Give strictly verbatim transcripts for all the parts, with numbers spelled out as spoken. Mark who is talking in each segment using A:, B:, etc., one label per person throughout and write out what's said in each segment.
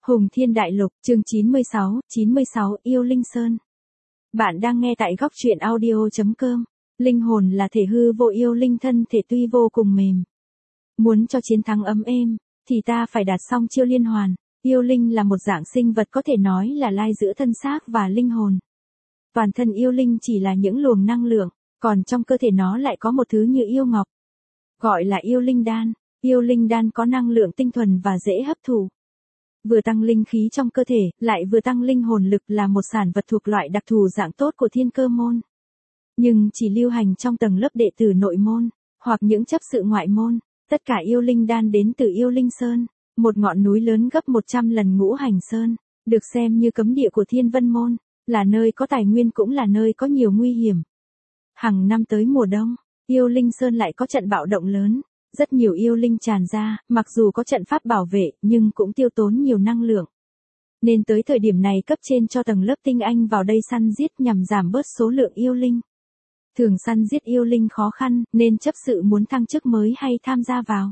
A: Hùng Thiên Đại Lục, chương chín mươi sáu, chín mươi sáu, Yêu Linh Sơn. Bạn đang nghe tại góc truyện audio chấm com. Linh hồn là thể hư vô, yêu linh thân thể tuy vô cùng mềm. Muốn cho chiến thắng ấm êm, thì ta phải đạt xong chiêu liên hoàn. Yêu linh là một dạng sinh vật có thể nói là lai giữa thân xác và linh hồn. Toàn thân yêu linh chỉ là những luồng năng lượng, còn trong cơ thể nó lại có một thứ như yêu ngọc. Gọi là yêu linh đan. Yêu linh đan có năng lượng tinh thuần và dễ hấp thụ. Vừa tăng linh khí trong cơ thể, lại vừa tăng linh hồn lực, là một sản vật thuộc loại đặc thù dạng tốt của thiên cơ môn. Nhưng chỉ lưu hành trong tầng lớp đệ tử nội môn, hoặc những chấp sự ngoại môn. Tất cả yêu linh đan đến từ Yêu Linh Sơn, một ngọn núi lớn gấp một trăm lần Ngũ Hành Sơn, được xem như cấm địa của Thiên Vân môn, là nơi có tài nguyên cũng là nơi có nhiều nguy hiểm. Hàng năm tới mùa đông, Yêu Linh Sơn lại có trận bạo động lớn. Rất nhiều yêu linh tràn ra, mặc dù có trận pháp bảo vệ, nhưng cũng tiêu tốn nhiều năng lượng. Nên tới thời điểm này cấp trên cho tầng lớp tinh anh vào đây săn giết nhằm giảm bớt số lượng yêu linh. Thường săn giết yêu linh khó khăn, nên chấp sự muốn thăng chức mới hay tham gia vào.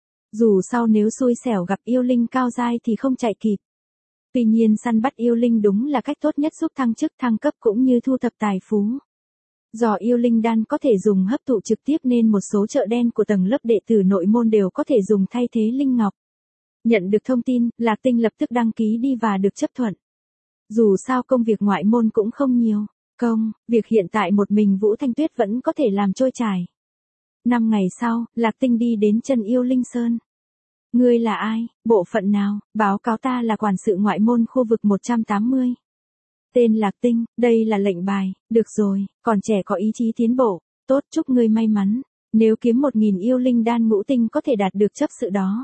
A: Dù sau nếu xui xẻo gặp yêu linh cao giai thì không chạy kịp. Tuy nhiên săn bắt yêu linh đúng là cách tốt nhất giúp thăng chức thăng cấp cũng như thu thập tài phú. Do yêu linh đan có thể dùng hấp thụ trực tiếp nên một số chợ đen của tầng lớp đệ tử nội môn đều có thể dùng thay thế linh ngọc. Nhận được thông tin, Lạc Tinh lập tức đăng ký đi và được chấp thuận. Dù sao công việc ngoại môn cũng không nhiều, công, việc hiện tại một mình Vũ Thanh Tuyết vẫn có thể làm trôi chảy. Năm ngày sau, Lạc Tinh đi đến chân Yêu Linh Sơn. Ngươi là ai, bộ phận nào? Báo cáo ta là quản sự ngoại môn khu vực một trăm tám mươi. Tên Lạc Tinh, đây là lệnh bài, được rồi, còn trẻ có ý chí tiến bộ, tốt, chúc ngươi may mắn, nếu kiếm một nghìn yêu linh đan ngũ tinh có thể đạt được chấp sự đó.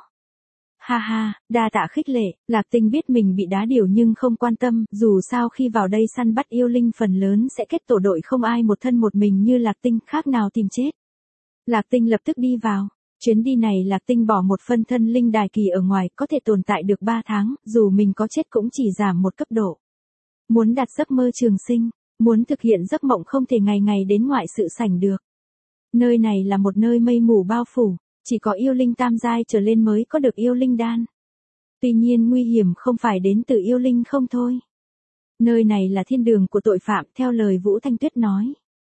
A: Ha ha, đa tạ khích lệ, Lạc Tinh biết mình bị đá điều nhưng không quan tâm, dù sao khi vào đây săn bắt yêu linh phần lớn sẽ kết tổ đội, không ai một thân một mình như Lạc Tinh, khác nào tìm chết. Lạc Tinh lập tức đi vào, chuyến đi này Lạc Tinh bỏ một phân thân linh đài kỳ ở ngoài, có thể tồn tại được ba tháng, dù mình có chết cũng chỉ giảm một cấp độ. Muốn đạt giấc mơ trường sinh, muốn thực hiện giấc mộng không thể ngày ngày đến ngoại sự sảnh được. Nơi này là một nơi mây mù bao phủ, chỉ có yêu linh tam giai trở lên mới có được yêu linh đan. Tuy nhiên nguy hiểm không phải đến từ yêu linh không thôi. Nơi này là thiên đường của tội phạm, theo lời Vũ Thanh Tuyết nói.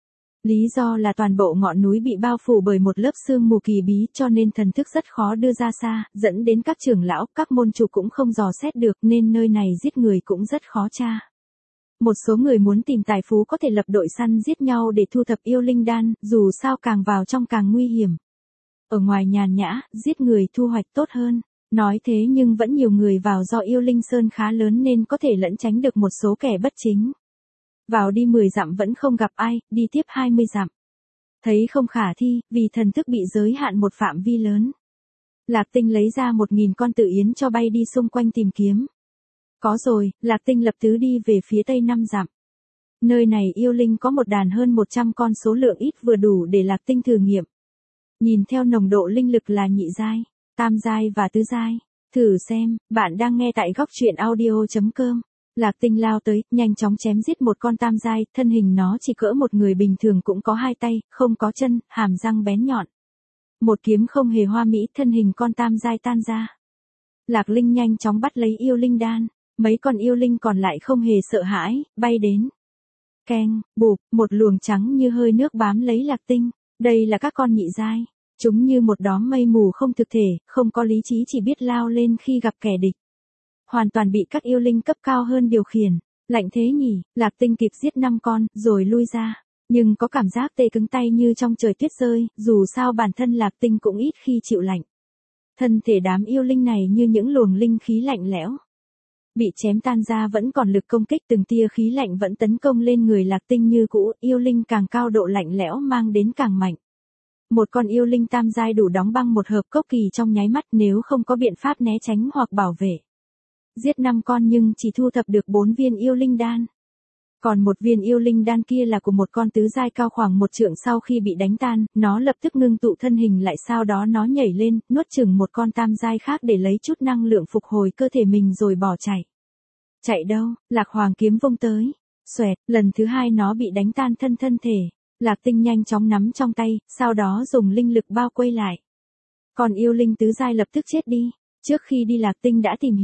A: Lý do là toàn bộ ngọn núi bị bao phủ bởi một lớp sương mù kỳ bí, cho nên thần thức rất khó đưa ra xa, dẫn đến các trưởng lão, các môn chủ cũng không dò xét được, nên nơi này giết người cũng rất khó tra. Một số người muốn tìm tài phú có thể lập đội săn giết nhau để thu thập yêu linh đan, dù sao càng vào trong càng nguy hiểm. Ở ngoài nhàn nhã, giết người thu hoạch tốt hơn. Nói thế nhưng vẫn nhiều người vào, do yêu linh sơn khá lớn nên có thể lẫn tránh được một số kẻ bất chính. Vào đi mười dặm vẫn không gặp ai, đi tiếp hai mươi dặm. Thấy không khả thi, vì thần thức bị giới hạn một phạm vi lớn. Lạc Tinh lấy ra một nghìn con tự yến cho bay đi xung quanh tìm kiếm. Có rồi, Lạc Tinh lập tức đi về phía tây năm dặm. Nơi này yêu linh có một đàn hơn một trăm con, số lượng ít vừa đủ để Lạc Tinh thử nghiệm. Nhìn theo nồng độ linh lực là nhị giai, tam giai và tứ giai. Thử xem, bạn đang nghe tại góc truyện audio chấm com. Lạc Tinh lao tới, nhanh chóng chém giết một con tam giai, thân hình nó chỉ cỡ một người bình thường, cũng có hai tay, không có chân, hàm răng bén nhọn. Một kiếm không hề hoa mỹ, thân hình con tam giai tan ra. Lạc Linh nhanh chóng bắt lấy yêu linh đan. Mấy con yêu linh còn lại không hề sợ hãi, bay đến. Keng, bụp, một luồng trắng như hơi nước bám lấy Lạc Tinh. Đây là các con nhị giai. Chúng như một đóm mây mù không thực thể, không có lý trí, chỉ biết lao lên khi gặp kẻ địch. Hoàn toàn bị các yêu linh cấp cao hơn điều khiển. Lạnh thế nhỉ, Lạc Tinh kịp giết năm con, rồi lui ra. Nhưng có cảm giác tê cứng tay như trong trời tuyết rơi, dù sao bản thân Lạc Tinh cũng ít khi chịu lạnh. Thân thể đám yêu linh này như những luồng linh khí lạnh lẽo. Bị chém tan ra vẫn còn lực công kích, từng tia khí lạnh vẫn tấn công lên người Lạc Tinh như cũ, yêu linh càng cao độ lạnh lẽo mang đến càng mạnh. Một con yêu linh tam giai đủ đóng băng một hộp cốc kỳ trong nháy mắt nếu không có biện pháp né tránh hoặc bảo vệ. Giết năm con nhưng chỉ thu thập được bốn viên yêu linh đan. Còn một viên yêu linh đan kia là của một con tứ giai cao khoảng một trượng, sau khi bị đánh tan, nó lập tức ngưng tụ thân hình lại, sau đó nó nhảy lên, nuốt chửng một con tam giai khác để lấy chút năng lượng phục hồi cơ thể mình rồi bỏ chạy. Chạy đâu? Lạc Hoàng kiếm vung tới. Xoẹt, lần thứ hai nó bị đánh tan thân thân thể. Lạc Tinh nhanh chóng nắm trong tay, sau đó dùng linh lực bao quây lại. Còn yêu linh tứ giai lập tức chết đi. Trước khi đi Lạc Tinh đã tìm hiểu,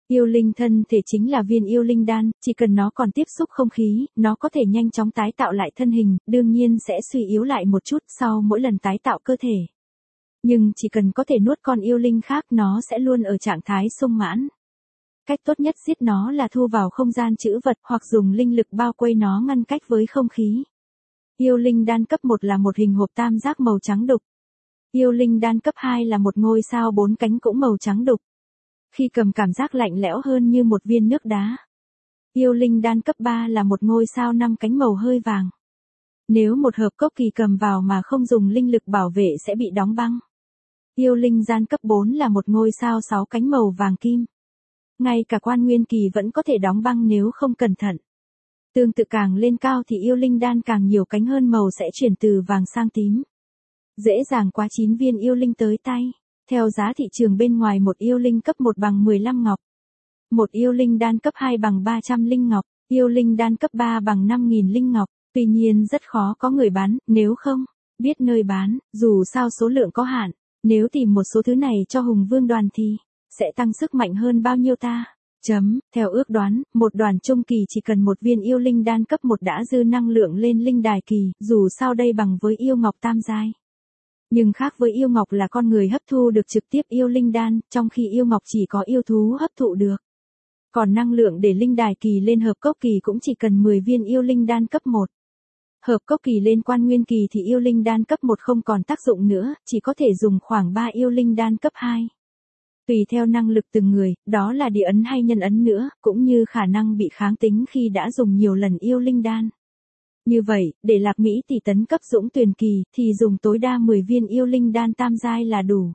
A: Yêu linh thân thể chính là viên yêu linh đan, chỉ cần nó còn tiếp xúc không khí, nó có thể nhanh chóng tái tạo lại thân hình, đương nhiên sẽ suy yếu lại một chút sau mỗi lần tái tạo cơ thể. Nhưng chỉ cần có thể nuốt con yêu linh khác nó sẽ luôn ở trạng thái sung mãn. Cách tốt nhất giết nó là thu vào không gian trữ vật hoặc dùng linh lực bao quây nó ngăn cách với không khí. Yêu linh đan cấp một là một hình hộp tam giác màu trắng đục. Yêu linh đan cấp hai là một ngôi sao bốn cánh cũng màu trắng đục. Khi cầm cảm giác lạnh lẽo hơn như một viên nước đá. Yêu linh đan cấp ba là một ngôi sao năm cánh màu hơi vàng. Nếu một hộp cốc kỳ cầm vào mà không dùng linh lực bảo vệ sẽ bị đóng băng. Yêu linh đan cấp bốn là một ngôi sao sáu cánh màu vàng kim. Ngay cả quan nguyên kỳ vẫn có thể đóng băng nếu không cẩn thận. Tương tự càng lên cao thì yêu linh đan càng nhiều cánh hơn màu sẽ chuyển từ vàng sang tím. Dễ dàng quá chín viên yêu linh tới tay. Theo giá thị trường bên ngoài một yêu linh cấp một bằng mười lăm ngọc. Một yêu linh đan cấp hai bằng ba trăm linh ngọc. Yêu linh đan cấp ba bằng năm nghìn linh ngọc. Tuy nhiên rất khó có người bán, nếu không biết nơi bán, dù sao số lượng có hạn. Nếu tìm một số thứ này cho Hùng Vương đoàn thì sẽ tăng sức mạnh hơn bao nhiêu ta? Chấm, theo ước đoán, một đoàn trung kỳ chỉ cần một viên yêu linh đan cấp một đã dư năng lượng lên linh đài kỳ, dù sao đây bằng với yêu ngọc tam giai. Nhưng khác với yêu ngọc là con người hấp thu được trực tiếp yêu linh đan, trong khi yêu ngọc chỉ có yêu thú hấp thụ được. Còn năng lượng để linh đài kỳ lên hợp cốc kỳ cũng chỉ cần mười viên yêu linh đan cấp một. Hợp cốc kỳ lên quan nguyên kỳ thì yêu linh đan cấp một không còn tác dụng nữa, chỉ có thể dùng khoảng ba yêu linh đan cấp hai. Tùy theo năng lực từng người, đó là địa ấn hay nhân ấn nữa, cũng như khả năng bị kháng tính khi đã dùng nhiều lần yêu linh đan. Như vậy, để Lạc Mỹ tỷ tấn cấp dũng tuyển kỳ, thì dùng tối đa mười viên yêu linh đan tam giai là đủ.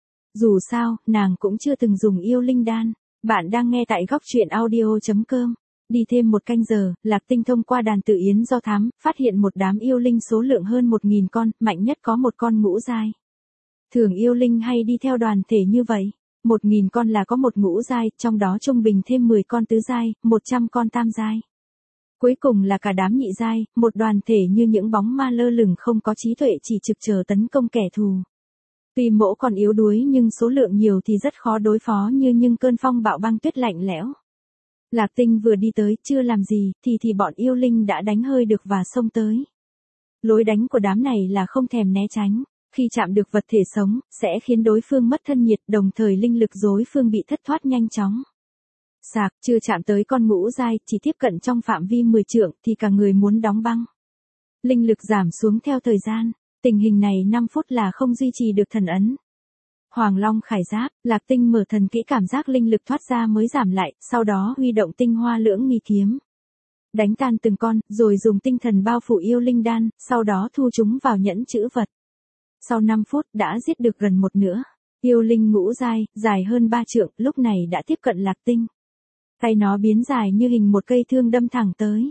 A: Dù sao, nàng cũng chưa từng dùng yêu linh đan. Bạn đang nghe tại góc truyện audio chấm com. Đi thêm một canh giờ, Lạc Tinh thông qua đàn tự yến do thám, phát hiện một đám yêu linh số lượng hơn một nghìn con, mạnh nhất có một con ngũ giai. Thường yêu linh hay đi theo đoàn thể như vậy. Một nghìn con là có một ngũ giai, trong đó trung bình thêm mười con tứ giai, một trăm con tam giai. Cuối cùng là cả đám nhị giai, một đoàn thể như những bóng ma lơ lửng không có trí tuệ chỉ trực chờ tấn công kẻ thù. Tuy mỗ còn yếu đuối nhưng số lượng nhiều thì rất khó đối phó như những cơn phong bạo băng tuyết lạnh lẽo. Lạc Tinh vừa đi tới, chưa làm gì, thì thì bọn yêu linh đã đánh hơi được và xông tới. Lối đánh của đám này là không thèm né tránh. Khi chạm được vật thể sống, sẽ khiến đối phương mất thân nhiệt, đồng thời linh lực đối phương bị thất thoát nhanh chóng. Sạc, chưa chạm tới con ngũ giai, chỉ tiếp cận trong phạm vi mười trượng, thì cả người muốn đóng băng. Linh lực giảm xuống theo thời gian, tình hình này năm phút là không duy trì được thần ấn. Hoàng Long khải giáp, Lạc Tinh mở thần kỹ cảm giác linh lực thoát ra mới giảm lại, sau đó huy động tinh hoa lưỡng nghi kiếm. Đánh tan từng con, rồi dùng tinh thần bao phủ yêu linh đan, sau đó thu chúng vào nhẫn trữ vật. Sau năm phút đã giết được gần một nửa. Yêu linh ngũ giai, dài hơn ba trượng, lúc này đã tiếp cận Lạc Tinh. Tay nó biến dài như hình một cây thương đâm thẳng tới.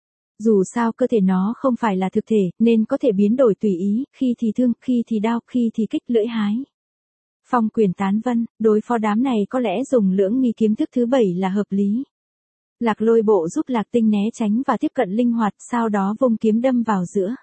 A: Dù sao cơ thể nó không phải là thực thể, nên có thể biến đổi tùy ý, khi thì thương, khi thì đao, khi thì kích lưỡi hái. Phong quyền tán vân, đối phó đám này có lẽ dùng lưỡng nghi kiếm thức thứ bảy là hợp lý. Lạc Lôi bộ giúp Lạc Tinh né tránh và tiếp cận linh hoạt, sau đó vung kiếm đâm vào giữa.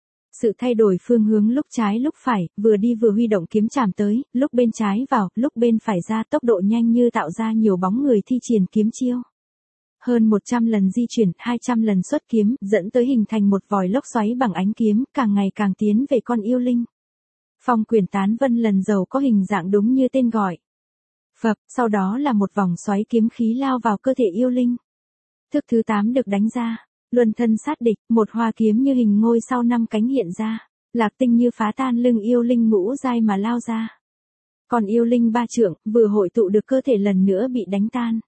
A: Sự thay đổi phương hướng lúc trái lúc phải, vừa đi vừa huy động kiếm chạm tới, lúc bên trái vào, lúc bên phải ra, tốc độ nhanh như tạo ra nhiều bóng người thi triển kiếm chiêu. Hơn một trăm lần di chuyển, hai trăm lần xuất kiếm, dẫn tới hình thành một vòi lốc xoáy bằng ánh kiếm, càng ngày càng tiến về con yêu linh. Phong quyền tán vân lần dầu có hình dạng đúng như tên gọi. Phập, sau đó là một vòng xoáy kiếm khí lao vào cơ thể yêu linh. Thức thứ tám được đánh ra. Luân thân sát địch, một hoa kiếm như hình ngôi sau năm cánh hiện ra. Lạc Tinh như phá tan lưng yêu linh ngũ giai mà lao ra. Còn yêu linh ba trượng, vừa hội tụ được cơ thể lần nữa bị đánh tan.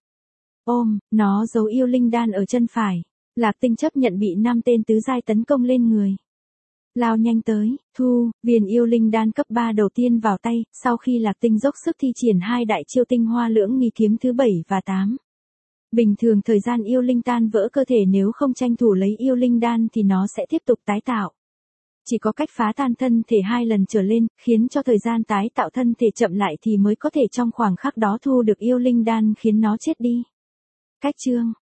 A: Ôm, nó giấu yêu linh đan ở chân phải. Lạc Tinh chấp nhận bị năm tên tứ giai tấn công lên người. Lao nhanh tới, thu, viên yêu linh đan cấp ba đầu tiên vào tay, sau khi Lạc Tinh dốc sức thi triển hai đại chiêu tinh hoa lưỡng nghi kiếm thứ bảy và tám. Bình thường thời gian yêu linh tan vỡ cơ thể nếu không tranh thủ lấy yêu linh đan thì nó sẽ tiếp tục tái tạo. Chỉ có cách phá tan thân thể hai lần trở lên, khiến cho thời gian tái tạo thân thể chậm lại thì mới có thể trong khoảng khắc đó thu được yêu linh đan khiến nó chết đi. Cách chương